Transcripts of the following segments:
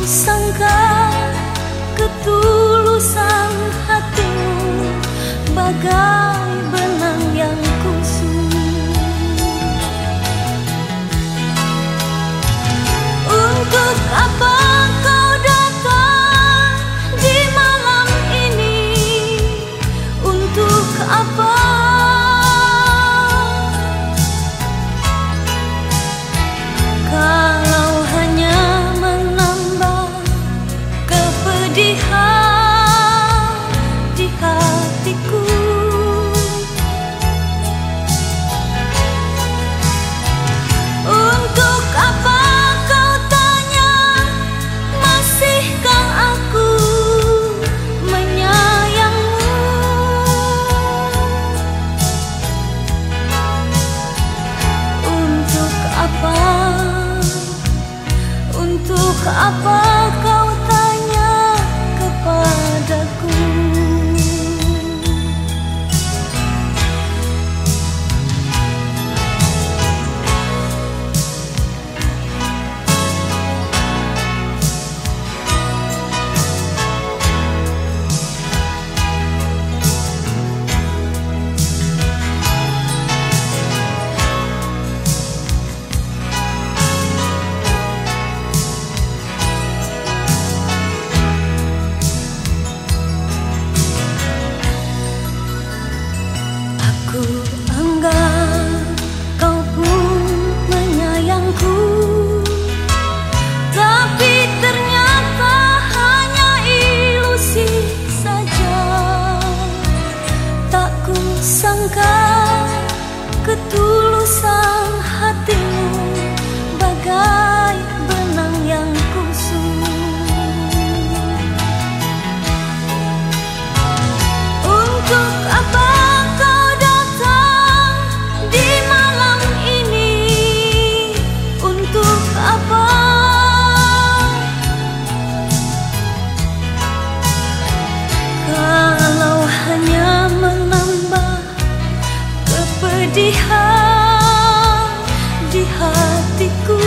sangka ketulusan hatimu bagai benang yang kusut. Untuk apa kau datang di malam ini? Untuk apa? Kalau hanya menambah kepedihan di hatiku. Untuk apa kau tanya, masihkah aku menyayangmu? Untuk apa? Untuk apa kau tanya kepadaku? Aku anggap kau pun menyayangku, tapi ternyata hanya ilusi saja. Tak kusangka ketulusan hatimu bagai benang yang kusut. Untuk apa kau datang di malam ini? Untuk apa? Kalau hanya menambah kepedihan di hatiku.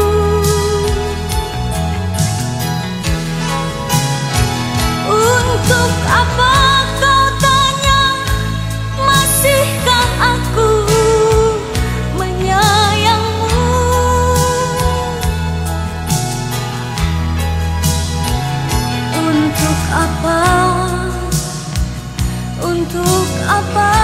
Untuk apa kau tanya, masihkah aku menyayangmu? Untuk apa? Untuk apa?